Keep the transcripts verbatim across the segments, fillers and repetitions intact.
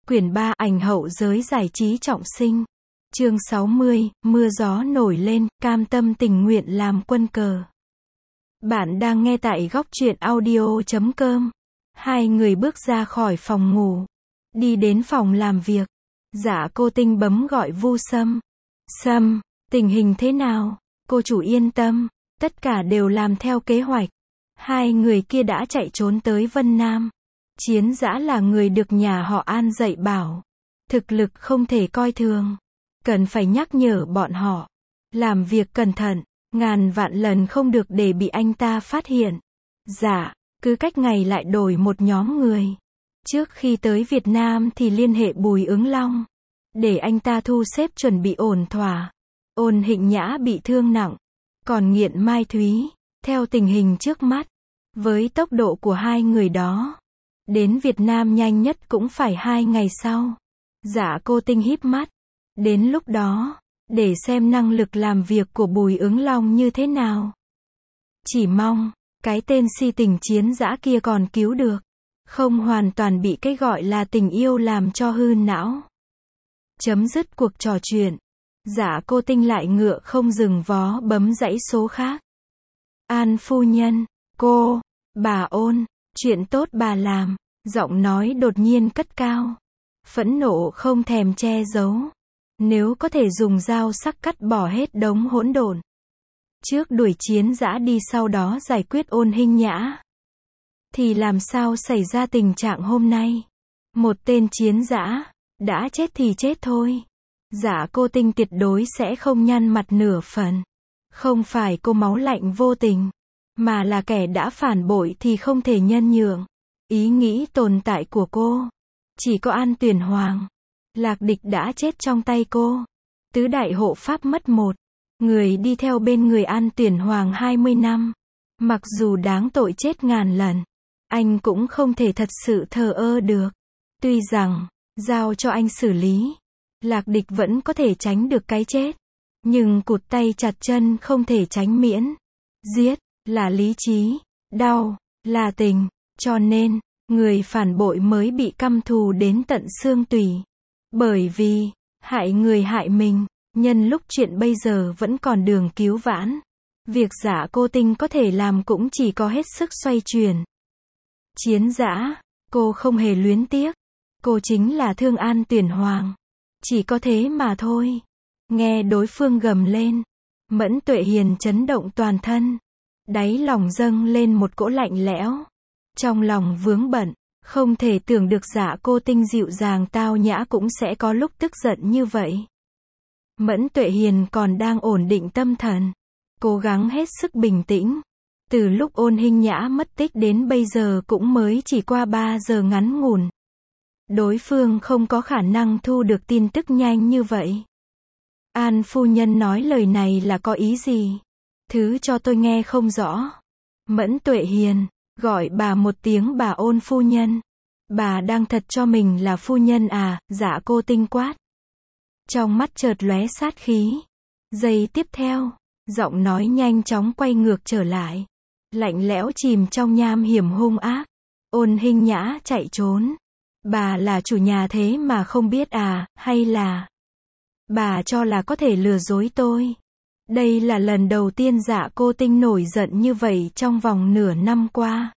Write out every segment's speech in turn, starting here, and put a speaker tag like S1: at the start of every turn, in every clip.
S1: Quyển ba ảnh hậu giới giải trí trọng sinh. Chương sáu mươi, mưa gió nổi lên, cam tâm tình nguyện làm quân cờ. Bạn đang nghe tại góc truyện audio chấm com. Hai người bước ra khỏi phòng ngủ, đi đến phòng làm việc. Dạ cô Tinh bấm gọi Vu Sâm. Sâm, tình hình thế nào? Cô chủ yên tâm, tất cả đều làm theo kế hoạch. Hai người kia đã chạy trốn tới Vân Nam. Chiến Dã là người được nhà họ An dạy bảo. Thực lực không thể coi thường. Cần phải nhắc nhở bọn họ. Làm việc cẩn thận, ngàn vạn lần không được để bị anh ta phát hiện. Dạ, cứ cách ngày lại đổi một nhóm người. Trước khi tới Việt Nam thì liên hệ Bùi Ứng Long. Để anh ta thu xếp chuẩn bị ổn thỏa. Ôn Hịnh Nhã bị thương nặng. Còn Nghiện Mai Thúy, theo tình hình trước mắt, với tốc độ của hai người đó, đến Việt Nam nhanh nhất cũng phải hai ngày sau. Dạ cô Tinh híp mắt. Đến lúc đó, để xem năng lực làm việc của Bùi Ứng Long như thế nào. Chỉ mong, cái tên si tình Chiến Dã kia còn cứu được. Không hoàn toàn bị cái gọi là tình yêu làm cho hư não. Chấm dứt cuộc trò chuyện. Dạ cô Tinh lại ngựa không dừng vó bấm dãy số khác. An phu nhân, cô, bà Ôn, chuyện tốt bà làm. Giọng nói đột nhiên cất cao. Phẫn nộ không thèm che giấu. Nếu có thể dùng dao sắc cắt bỏ hết đống hỗn độn. Trước đuổi Chiến Dã đi sau đó giải quyết Ôn Hinh Nhã. Thì làm sao xảy ra tình trạng hôm nay? Một tên Chiến Dã, đã chết thì chết thôi. Dạ cô Tinh tuyệt đối sẽ không nhăn mặt nửa phần. Không phải cô máu lạnh vô tình, mà là kẻ đã phản bội thì không thể nhân nhượng. Ý nghĩ tồn tại của cô, chỉ có An Tuyển Hoàng. Lạc Địch đã chết trong tay cô. Tứ đại hộ pháp mất một. Người đi theo bên người An Tuyển Hoàng hai mươi năm. Mặc dù đáng tội chết ngàn lần, anh cũng không thể thật sự thờ ơ được. Tuy rằng, giao cho anh xử lý, Lạc Địch vẫn có thể tránh được cái chết. Nhưng cụt tay chặt chân không thể tránh miễn. Giết, là lý trí. Đau, là tình. Cho nên, người phản bội mới bị căm thù đến tận xương tủy. Bởi vì, hại người hại mình, nhân lúc chuyện bây giờ vẫn còn đường cứu vãn. Việc Dạ cô Tinh có thể làm cũng chỉ có hết sức xoay chuyển. Chiến Dã, cô không hề luyến tiếc. Cô chính là thương An Tuyển Hoàng. Chỉ có thế mà thôi. Nghe đối phương gầm lên, Mẫn Tuệ Hiền chấn động toàn thân. Đáy lòng dâng lên một cỗ lạnh lẽo. Trong lòng vướng bận, không thể tưởng được Dạ cô Tinh dịu dàng tao nhã cũng sẽ có lúc tức giận như vậy. Mẫn Tuệ Hiền còn đang ổn định tâm thần, cố gắng hết sức bình tĩnh. Từ lúc Ôn Hinh Nhã mất tích đến bây giờ cũng mới chỉ qua ba giờ ngắn ngủn. Đối phương không có khả năng thu được tin tức nhanh như vậy. An phu nhân nói lời này là có ý gì? Thứ cho tôi nghe không rõ. Mẫn Tuệ Hiền, gọi bà một tiếng bà Ôn phu nhân. Bà đang thật cho mình là phu nhân à? Dạ cô Tinh quát. Trong mắt chợt lóe sát khí. Giây tiếp theo, giọng nói nhanh chóng quay ngược trở lại. Lạnh lẽo chìm trong nham hiểm hung ác. Ôn Hinh Nhã chạy trốn. Bà là chủ nhà thế mà không biết à, hay là bà cho là có thể lừa dối tôi? Đây là lần đầu tiên Dạ cô Tinh nổi giận như vậy trong vòng nửa năm qua.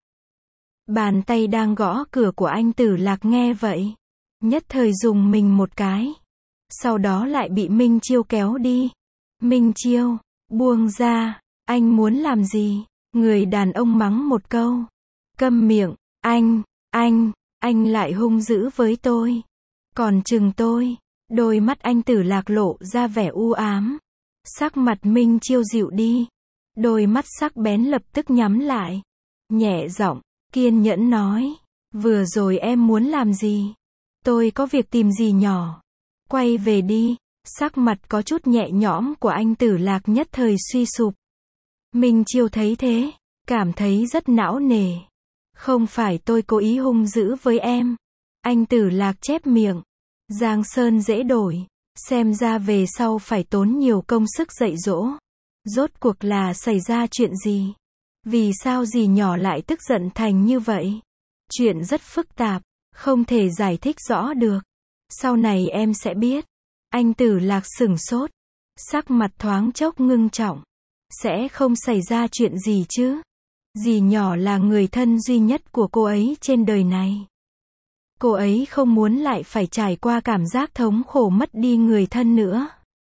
S1: Bàn tay đang gõ cửa của anh Tử Lạc nghe vậy, nhất thời dùng mình một cái. Sau đó lại bị Minh Chiêu kéo đi. Minh Chiêu, buông ra, anh muốn làm gì? Người đàn ông mắng một câu. Câm miệng, anh, anh, anh lại hung dữ với tôi. Còn chừng tôi. Đôi mắt anh Tử Lạc lộ ra vẻ u ám. Sắc mặt Minh Chiêu dịu đi. Đôi mắt sắc bén lập tức nhắm lại. Nhẹ giọng, kiên nhẫn nói. Vừa rồi em muốn làm gì? Tôi có việc tìm gì nhỏ. Quay về đi. Sắc mặt có chút nhẹ nhõm của anh Tử Lạc nhất thời suy sụp. Minh Chiêu thấy thế, cảm thấy rất não nề. Không phải tôi cố ý hung dữ với em. Anh Tử Lạc chép miệng. Giang sơn dễ đổi. Xem ra về sau phải tốn nhiều công sức dạy dỗ. Rốt cuộc là xảy ra chuyện gì? Vì sao dì nhỏ lại tức giận thành như vậy? Chuyện rất phức tạp, không thể giải thích rõ được. Sau này em sẽ biết. Anh Tử Lạc sửng sốt. Sắc mặt thoáng chốc ngưng trọng. Sẽ không xảy ra chuyện gì chứ? Dì nhỏ là người thân duy nhất của cô ấy trên đời này. Cô ấy không muốn lại phải trải qua cảm giác thống khổ mất đi người thân nữa.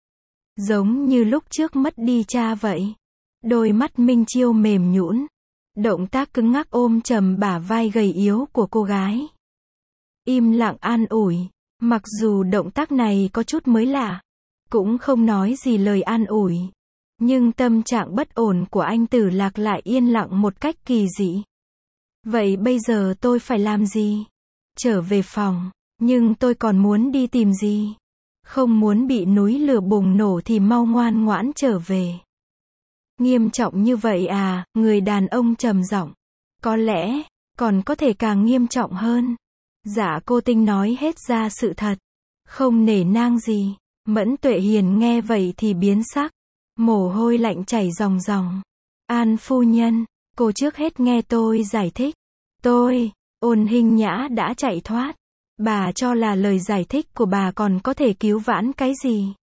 S1: Giống như lúc trước mất đi cha vậy. Đôi mắt Minh Chiêu mềm nhũn, động tác cứng ngắc ôm chầm bả vai gầy yếu của cô gái. Im lặng an ủi, mặc dù động tác này có chút mới lạ, cũng không nói gì lời an ủi. Nhưng tâm trạng bất ổn của anh Tử Lạc lại yên lặng một cách kỳ dị. Vậy bây giờ tôi phải làm gì? Trở về phòng, nhưng tôi còn muốn đi tìm gì? Không muốn bị núi lửa bùng nổ thì mau ngoan ngoãn trở về. Nghiêm trọng như vậy à? Người đàn ông trầm giọng. Có lẽ, còn có thể càng nghiêm trọng hơn. Dạ Cô Tinh nói hết ra sự thật. Không nể nang gì. Mẫn Tuệ Hiền nghe vậy thì biến sắc. Mồ hôi lạnh chảy ròng ròng. An phu nhân, cô trước hết nghe tôi giải thích. Tôi, Ôn Hinh Nhã đã chạy thoát. Bà cho là lời giải thích của bà còn có thể cứu vãn cái gì?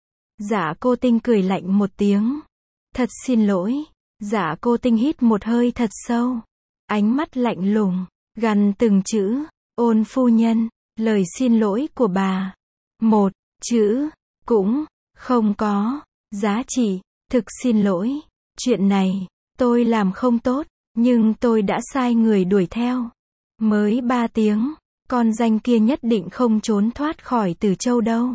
S1: Dạ Cô Tinh cười lạnh một tiếng. Thật xin lỗi. Dạ Cô Tinh hít một hơi thật sâu. Ánh mắt lạnh lùng, gằn từng chữ. Ôn phu nhân, lời xin lỗi của bà. Một chữ, cũng, không có, giá trị. Thực xin lỗi. Chuyện này, tôi làm không tốt, nhưng tôi đã sai người đuổi theo. Mới ba tiếng, con danh kia nhất định không trốn thoát khỏi Từ Châu đâu.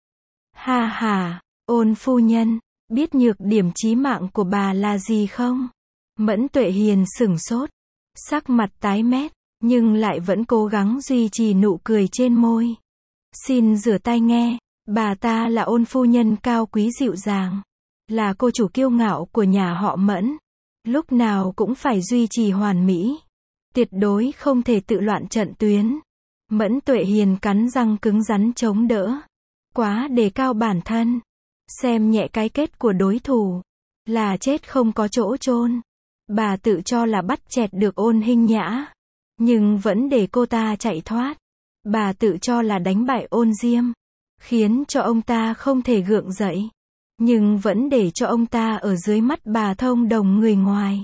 S1: Ha ha, Ôn phu nhân, biết nhược điểm chí mạng của bà là gì không? Mẫn Tuệ Hiền sửng sốt, sắc mặt tái mét, nhưng lại vẫn cố gắng duy trì nụ cười trên môi. Xin rửa tay nghe, bà ta là Ôn phu nhân cao quý dịu dàng, là cô chủ kiêu ngạo của nhà họ Mẫn, lúc nào cũng phải duy trì hoàn mỹ, tuyệt đối không thể tự loạn trận tuyến. Mẫn Tuệ Hiền cắn răng cứng rắn chống đỡ, quá đề cao bản thân, xem nhẹ cái kết của đối thủ, là chết không có chỗ chôn. Bà tự cho là bắt chẹt được Ôn Hinh Nhã, nhưng vẫn để cô ta chạy thoát. Bà tự cho là đánh bại Ôn Diêm, khiến cho ông ta không thể gượng dậy, nhưng vẫn để cho ông ta ở dưới mắt bà thông đồng người ngoài.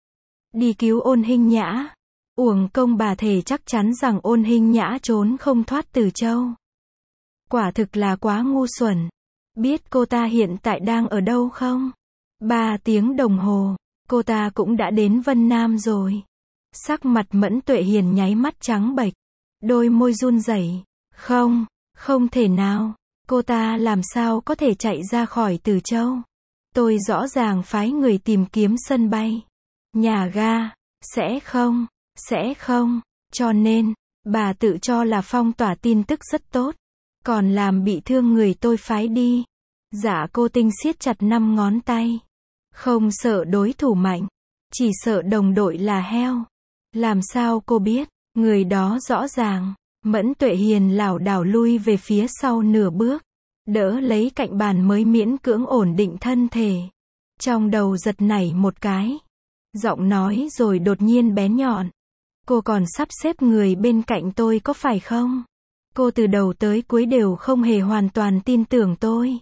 S1: Đi cứu Ôn Hinh Nhã, uổng công bà thề chắc chắn rằng Ôn Hinh Nhã trốn không thoát Từ Châu. Quả thực là quá ngu xuẩn. Biết cô ta hiện tại đang ở đâu không? Ba tiếng đồng hồ, cô ta cũng đã đến Vân Nam rồi. Sắc mặt Mẫn Tuệ Hiền nháy mắt trắng bệch, đôi môi run rẩy. Không, không thể nào. Cô ta làm sao có thể chạy ra khỏi Từ Châu? Tôi rõ ràng phái người tìm kiếm sân bay, nhà ga. Sẽ không, sẽ không. Cho nên, bà tự cho là phong tỏa tin tức rất tốt, còn làm bị thương người tôi phái đi. Dạ Cô Tinh siết chặt năm ngón tay. Không sợ đối thủ mạnh, chỉ sợ đồng đội là heo. Làm sao cô biết? Người đó rõ ràng. Mẫn Tuệ Hiền lảo đảo lui về phía sau nửa bước, đỡ lấy cạnh bàn mới miễn cưỡng ổn định thân thể. Trong đầu giật nảy một cái, giọng nói rồi đột nhiên bén nhọn. Cô còn sắp xếp người bên cạnh tôi có phải không? Cô từ đầu tới cuối đều không hề hoàn toàn tin tưởng tôi.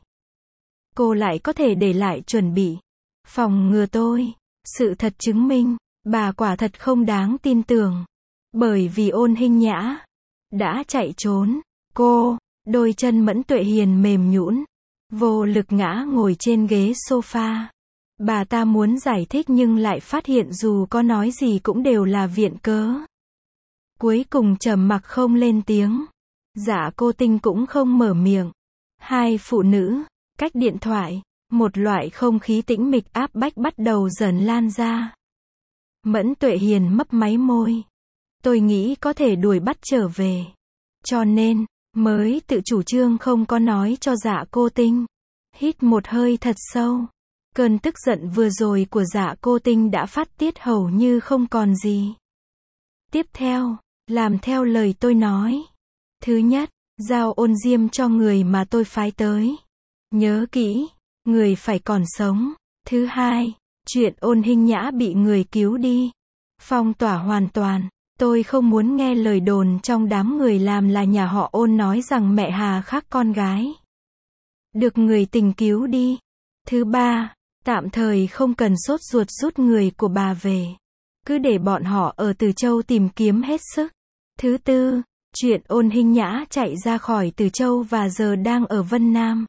S1: Cô lại có thể để lại chuẩn bị, phòng ngừa tôi. Sự thật chứng minh, bà quả thật không đáng tin tưởng. Bởi vì Ôn Hinh Nhã đã chạy trốn. Cô, đôi chân Mẫn Tuệ Hiền mềm nhũn, vô lực ngã ngồi trên ghế sofa. Bà ta muốn giải thích nhưng lại phát hiện dù có nói gì cũng đều là viện cớ. Cuối cùng trầm mặc không lên tiếng. Dạ Cô Tinh cũng không mở miệng. Hai phụ nữ, cách điện thoại, một loại không khí tĩnh mịch áp bách bắt đầu dần lan ra. Mẫn Tuệ Hiền mấp máy môi. Tôi nghĩ có thể đuổi bắt trở về. Cho nên, mới tự chủ trương không có nói cho Dạ Cô Tinh. Hít một hơi thật sâu. Cơn tức giận vừa rồi của Dạ Cô Tinh đã phát tiết hầu như không còn gì. Tiếp theo, làm theo lời tôi nói. Thứ nhất, giao Ôn Diêm cho người mà tôi phái tới. Nhớ kỹ, người phải còn sống. Thứ hai, chuyện Ôn Hinh Nhã bị người cứu đi, phong tỏa hoàn toàn. Tôi không muốn nghe lời đồn trong đám người làm là nhà họ Ôn nói rằng mẹ Hà khác con gái. Được người tình cứu đi. Thứ ba, tạm thời không cần sốt ruột rút người của bà về. Cứ để bọn họ ở Từ Châu tìm kiếm hết sức. Thứ tư, chuyện Ôn Hinh Nhã chạy ra khỏi Từ Châu và giờ đang ở Vân Nam.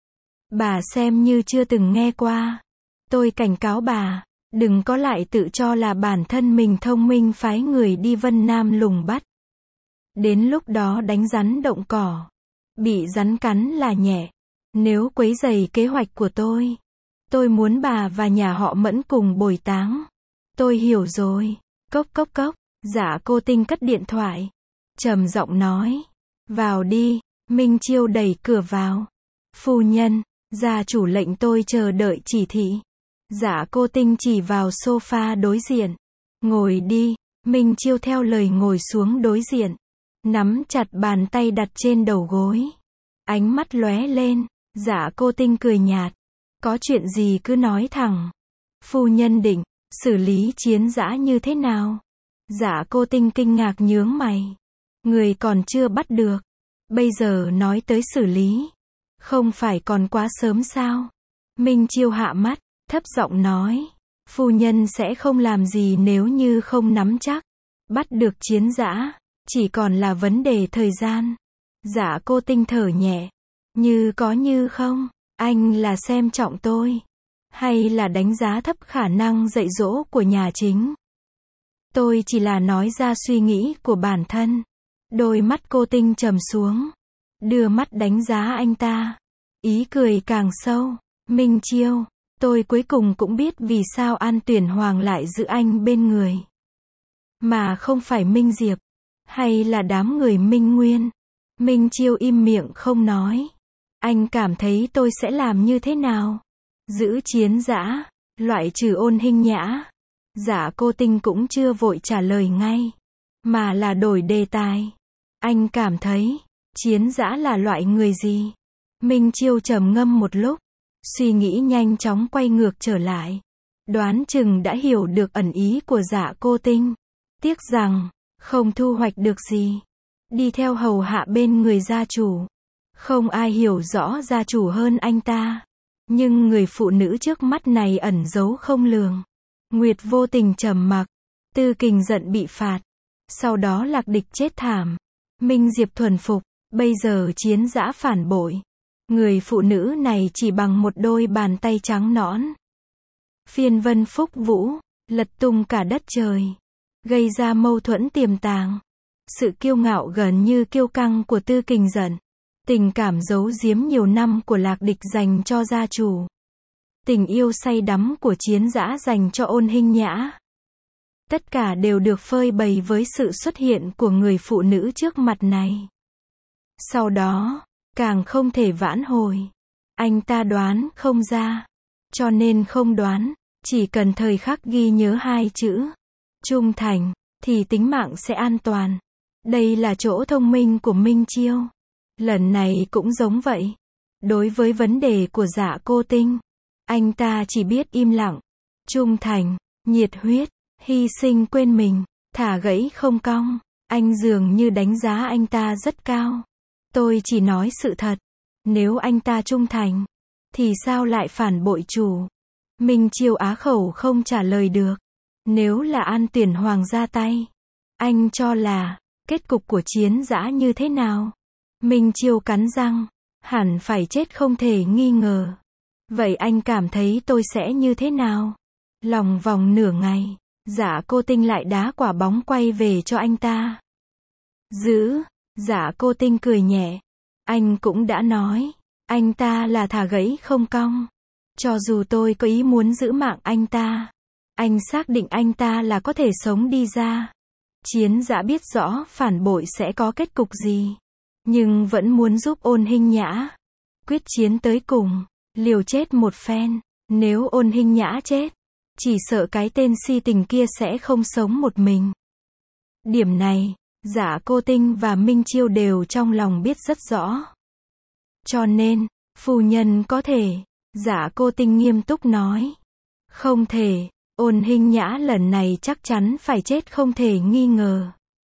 S1: Bà xem như chưa từng nghe qua. Tôi cảnh cáo bà, đừng có lại tự cho là bản thân mình thông minh phái người đi Vân Nam lùng bắt. Đến lúc đó đánh rắn động cỏ. Bị rắn cắn là nhẹ. Nếu quấy rầy kế hoạch của tôi, tôi muốn bà và nhà họ Mẫn cùng bồi táng. Tôi hiểu rồi. Cốc cốc cốc. Dạ Cô Tinh cất điện thoại. Trầm giọng nói. Vào đi. Minh Chiêu đẩy cửa vào. Phu nhân, gia chủ lệnh tôi chờ đợi chỉ thị. Dạ Cô Tinh chỉ vào sofa đối diện. Ngồi đi. Minh Chiêu theo lời ngồi xuống đối diện. Nắm chặt bàn tay đặt trên đầu gối. Ánh mắt lóe lên. Dạ Cô Tinh cười nhạt. Có chuyện gì cứ nói thẳng. Phu nhân định xử lý Chiến Dã như thế nào? Dạ Cô Tinh kinh ngạc nhướng mày. Người còn chưa bắt được. Bây giờ nói tới xử lý. Không phải còn quá sớm sao? Minh Chiêu hạ mắt, thấp giọng nói. Phu nhân sẽ không làm gì nếu như không nắm chắc. Bắt được Chiến Dã, chỉ còn là vấn đề thời gian. Dạ Cô Tinh thở nhẹ. Như có như không, anh là xem trọng tôi. Hay là đánh giá thấp khả năng dạy dỗ của nhà chính? Tôi chỉ là nói ra suy nghĩ của bản thân. Đôi mắt Cô Tinh trầm xuống. Đưa mắt đánh giá anh ta. Ý cười càng sâu. Minh Chiêu, tôi cuối cùng cũng biết vì sao An Tuyển Hoàng lại giữ anh bên người. Mà không phải Minh Diệp. Hay là đám người Minh Nguyên. Minh Chiêu im miệng không nói. Anh cảm thấy tôi sẽ làm như thế nào? Giữ Chiến Dã, loại trừ Ôn Hinh Nhã. Dạ Cô Tinh cũng chưa vội trả lời ngay, mà là đổi đề tài. Anh cảm thấy, Chiến Dã là loại người gì? Minh Chiêu trầm ngâm một lúc, suy nghĩ nhanh chóng quay ngược trở lại. Đoán chừng đã hiểu được ẩn ý của Dạ Cô Tinh. Tiếc rằng, không thu hoạch được gì. Đi theo hầu hạ bên người gia chủ. Không ai hiểu rõ gia chủ hơn anh ta. Nhưng người phụ nữ trước mắt này ẩn giấu không lường. Nguyệt vô tình trầm mặc. Tư Kình giận bị phạt. Sau đó Lạc Địch chết thảm. Minh Diệp thuần phục. Bây giờ Chiến Dã phản bội. Người phụ nữ này chỉ bằng một đôi bàn tay trắng nõn. Phiên vân phúc vũ. Lật tung cả đất trời. Gây ra mâu thuẫn tiềm tàng. Sự kiêu ngạo gần như kiêu căng của Tư Kình giận. Tình cảm giấu giếm nhiều năm của Lạc Địch dành cho gia chủ. Tình yêu say đắm của Chiến Dã dành cho Ôn Hinh Nhã. Tất cả đều được phơi bày với sự xuất hiện của người phụ nữ trước mặt này. Sau đó, càng không thể vãn hồi. Anh ta đoán không ra. Cho nên không đoán, chỉ cần thời khắc ghi nhớ hai chữ. Trung thành, thì tính mạng sẽ an toàn. Đây là chỗ thông minh của Minh Chiêu. Lần này cũng giống vậy. Đối với vấn đề của Dạ Cô Tinh, anh ta chỉ biết im lặng. Trung thành, nhiệt huyết, hy sinh quên mình, thả gãy không cong. Anh dường như đánh giá anh ta rất cao. Tôi chỉ nói sự thật. Nếu anh ta trung thành, thì sao lại phản bội chủ? Minh Chiêu á khẩu không trả lời được. Nếu là An Tuyển Hoàng ra tay, anh cho là kết cục của Chiến Dã như thế nào? Minh Chiêu cắn răng, hẳn phải chết không thể nghi ngờ. Vậy anh cảm thấy tôi sẽ như thế nào? Lòng vòng nửa ngày, Dạ Cô Tinh lại đá quả bóng quay về cho anh ta. Giữ, Dạ Cô Tinh cười nhẹ. Anh cũng đã nói, anh ta là thả gãy không cong. Cho dù tôi có ý muốn giữ mạng anh ta, anh xác định anh ta là có thể sống đi ra. Chiến Dã biết rõ phản bội sẽ có kết cục gì, nhưng vẫn muốn giúp Ôn Hinh Nhã. Quyết chiến tới cùng, liều chết một phen. Nếu Ôn Hinh Nhã chết, chỉ sợ cái tên si tình kia sẽ không sống một mình. Điểm này, Dạ Cô Tinh và Minh Chiêu đều trong lòng biết rất rõ. Cho nên, phu nhân có thể, Dạ Cô Tinh nghiêm túc nói. Không thể, Ôn Hinh Nhã lần này chắc chắn phải chết không thể nghi ngờ.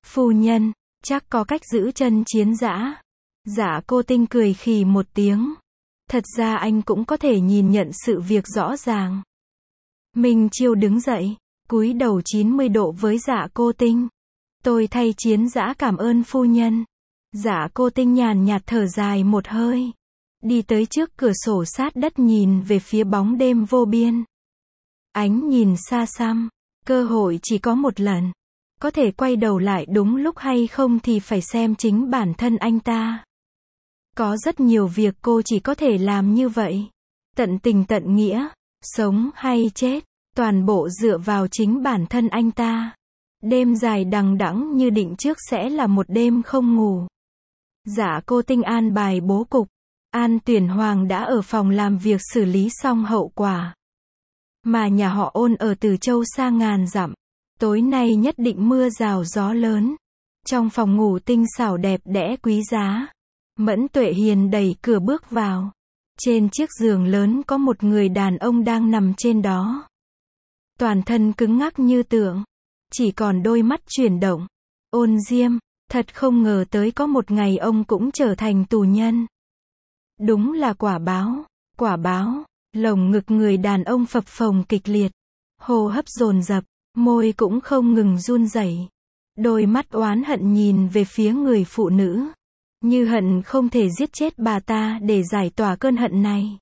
S1: Phu nhân, chắc có cách giữ chân chiến dã. Dạ cô Tinh cười khì một tiếng. Thật ra anh cũng có thể nhìn nhận sự việc rõ ràng. Minh Chiêu đứng dậy, cúi đầu chín mươi độ với Dạ cô Tinh. Tôi thay chiến dã cảm ơn phu nhân. Dạ cô Tinh nhàn nhạt thở dài một hơi. Đi tới trước cửa sổ sát đất nhìn về phía bóng đêm vô biên. Ánh nhìn xa xăm, cơ hội chỉ có một lần. Có thể quay đầu lại đúng lúc hay không thì phải xem chính bản thân anh ta. Có rất nhiều việc cô chỉ có thể làm như vậy. Tận tình tận nghĩa, sống hay chết, toàn bộ dựa vào chính bản thân anh ta. Đêm dài đằng đẵng như định trước sẽ là một đêm không ngủ. Dạ cô Tinh an bài bố cục. An Tuyển Hoàng đã ở phòng làm việc xử lý xong hậu quả. Mà nhà họ Ôn ở Từ Châu xa ngàn dặm. Tối nay nhất định mưa rào gió lớn. Trong phòng ngủ tinh xảo đẹp đẽ quý giá. Mẫn Tuệ Hiền đẩy cửa bước vào. Trên chiếc giường lớn có một người đàn ông đang nằm trên đó. Toàn thân cứng ngắc như tượng. Chỉ còn đôi mắt chuyển động. Ôn Diêm, thật không ngờ tới có một ngày ông cũng trở thành tù nhân. Đúng là quả báo, quả báo. Lồng ngực người đàn ông phập phồng kịch liệt. Hô hấp dồn dập, môi cũng không ngừng run rẩy. Đôi mắt oán hận nhìn về phía người phụ nữ. Như hận không thể giết chết bà ta để giải tỏa cơn hận này.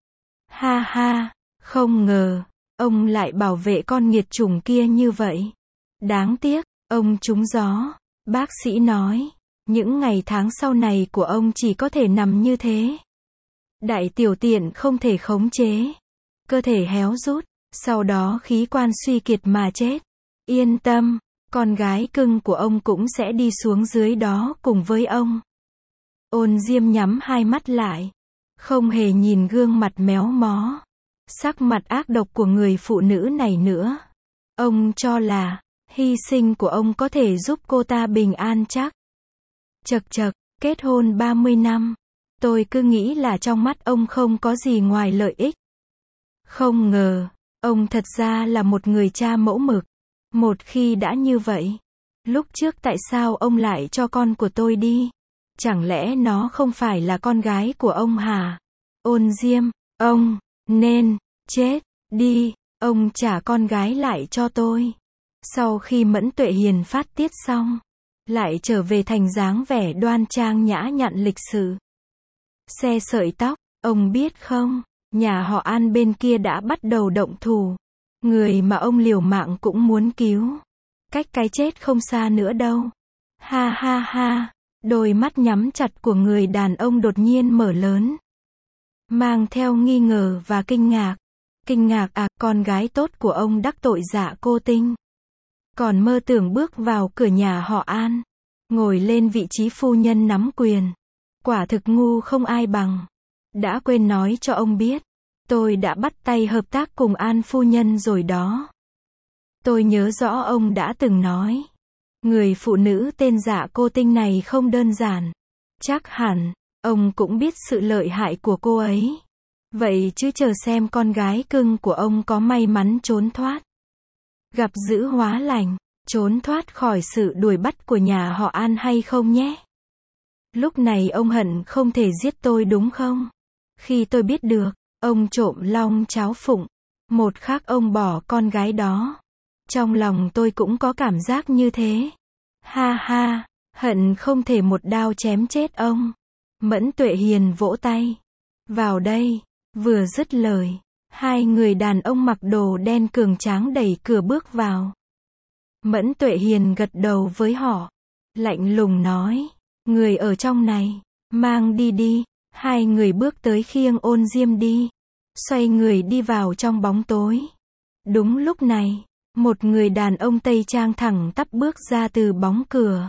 S1: Ha ha, không ngờ, ông lại bảo vệ con nghiệt chủng kia như vậy. Đáng tiếc, ông trúng gió. Bác sĩ nói, những ngày tháng sau này của ông chỉ có thể nằm như thế. Đại tiểu tiện không thể khống chế. Cơ thể héo rút, sau đó khí quan suy kiệt mà chết. Yên tâm, con gái cưng của ông cũng sẽ đi xuống dưới đó cùng với ông. Ôn Diêm nhắm hai mắt lại. Không hề nhìn gương mặt méo mó. Sắc mặt ác độc của người phụ nữ này nữa. Ông cho là, hy sinh của ông có thể giúp cô ta bình an chắc. Chật chật, kết hôn ba mươi năm. Tôi cứ nghĩ là trong mắt ông không có gì ngoài lợi ích. Không ngờ, ông thật ra là một người cha mẫu mực. Một khi đã như vậy, lúc trước tại sao ông lại cho con của tôi đi? Chẳng lẽ nó không phải là con gái của ông hả? Ôn Diêm, ông, nên, chết, đi, ông trả con gái lại cho tôi. Sau khi Mẫn Tuệ Hiền phát tiết xong, lại trở về thành dáng vẻ đoan trang nhã nhặn lịch sự. Xe sợi tóc, ông biết không, nhà họ An bên kia đã bắt đầu động thủ. Người mà ông liều mạng cũng muốn cứu. Cách cái chết không xa nữa đâu. Ha ha ha, đôi mắt nhắm chặt của người đàn ông đột nhiên mở lớn. Mang theo nghi ngờ và kinh ngạc. Kinh ngạc à, con gái tốt của ông đắc tội Dạ cô Tinh. Còn mơ tưởng bước vào cửa nhà họ An. Ngồi lên vị trí phu nhân nắm quyền. Quả thực ngu không ai bằng. Đã quên nói cho ông biết. Tôi đã bắt tay hợp tác cùng An phu nhân rồi đó. Tôi nhớ rõ ông đã từng nói. Người phụ nữ tên Dạ cô Tinh này không đơn giản. Chắc hẳn, ông cũng biết sự lợi hại của cô ấy. Vậy chứ chờ xem con gái cưng của ông có may mắn trốn thoát. Gặp dữ hóa lành, trốn thoát khỏi sự đuổi bắt của nhà họ An hay không nhé. Lúc này ông hận không thể giết tôi đúng không? Khi tôi biết được, ông trộm long cháo phụng, một khắc ông bỏ con gái đó. Trong lòng tôi cũng có cảm giác như thế. Ha ha, hận không thể một đao chém chết ông. Mẫn Tuệ Hiền vỗ tay. Vào đây, vừa dứt lời, hai người đàn ông mặc đồ đen cường tráng đẩy cửa bước vào. Mẫn Tuệ Hiền gật đầu với họ, lạnh lùng nói, người ở trong này, mang đi đi. Hai người bước tới khiêng Ôn Diêm đi, xoay người đi vào trong bóng tối. Đúng lúc này, một người đàn ông Tây Trang thẳng tắp bước ra từ bóng cửa.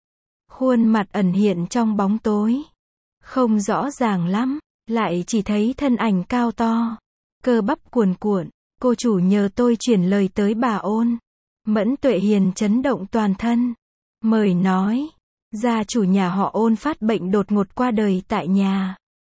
S1: Khuôn mặt ẩn hiện trong bóng tối. Không rõ ràng lắm, lại chỉ thấy thân ảnh cao to, cơ bắp cuồn cuộn. Cô chủ nhờ tôi chuyển lời tới bà Ôn. Mẫn Tuệ Hiền chấn động toàn thân. Mời nói, gia chủ nhà họ Ôn phát bệnh đột ngột qua đời tại nhà.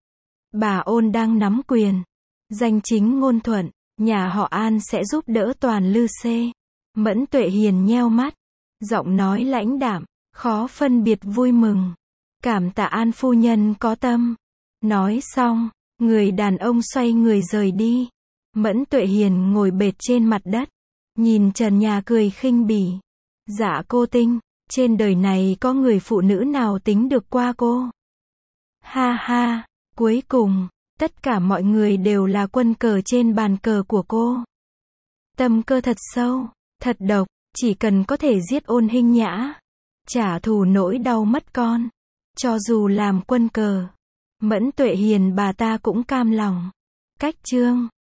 S1: Bà Ôn đang nắm quyền. Danh chính ngôn thuận, nhà họ An sẽ giúp đỡ toàn Lư Xê. Mẫn Tuệ Hiền nheo mắt. Giọng nói lãnh đạm, khó phân biệt vui mừng. Cảm tạ An phu nhân có tâm. Nói xong, người đàn ông xoay người rời đi. Mẫn Tuệ Hiền ngồi bệt trên mặt đất, nhìn trần nhà cười khinh bỉ. Dạ cô Tinh, trên đời này có người phụ nữ nào tính được qua cô? Ha ha, cuối cùng, tất cả mọi người đều là quân cờ trên bàn cờ của cô. Tâm cơ thật sâu, thật độc, chỉ cần có thể giết Ôn Hinh Nhã, trả thù nỗi đau mất con, cho dù làm quân cờ, Mẫn Tuệ Hiền bà ta cũng cam lòng. Cách chương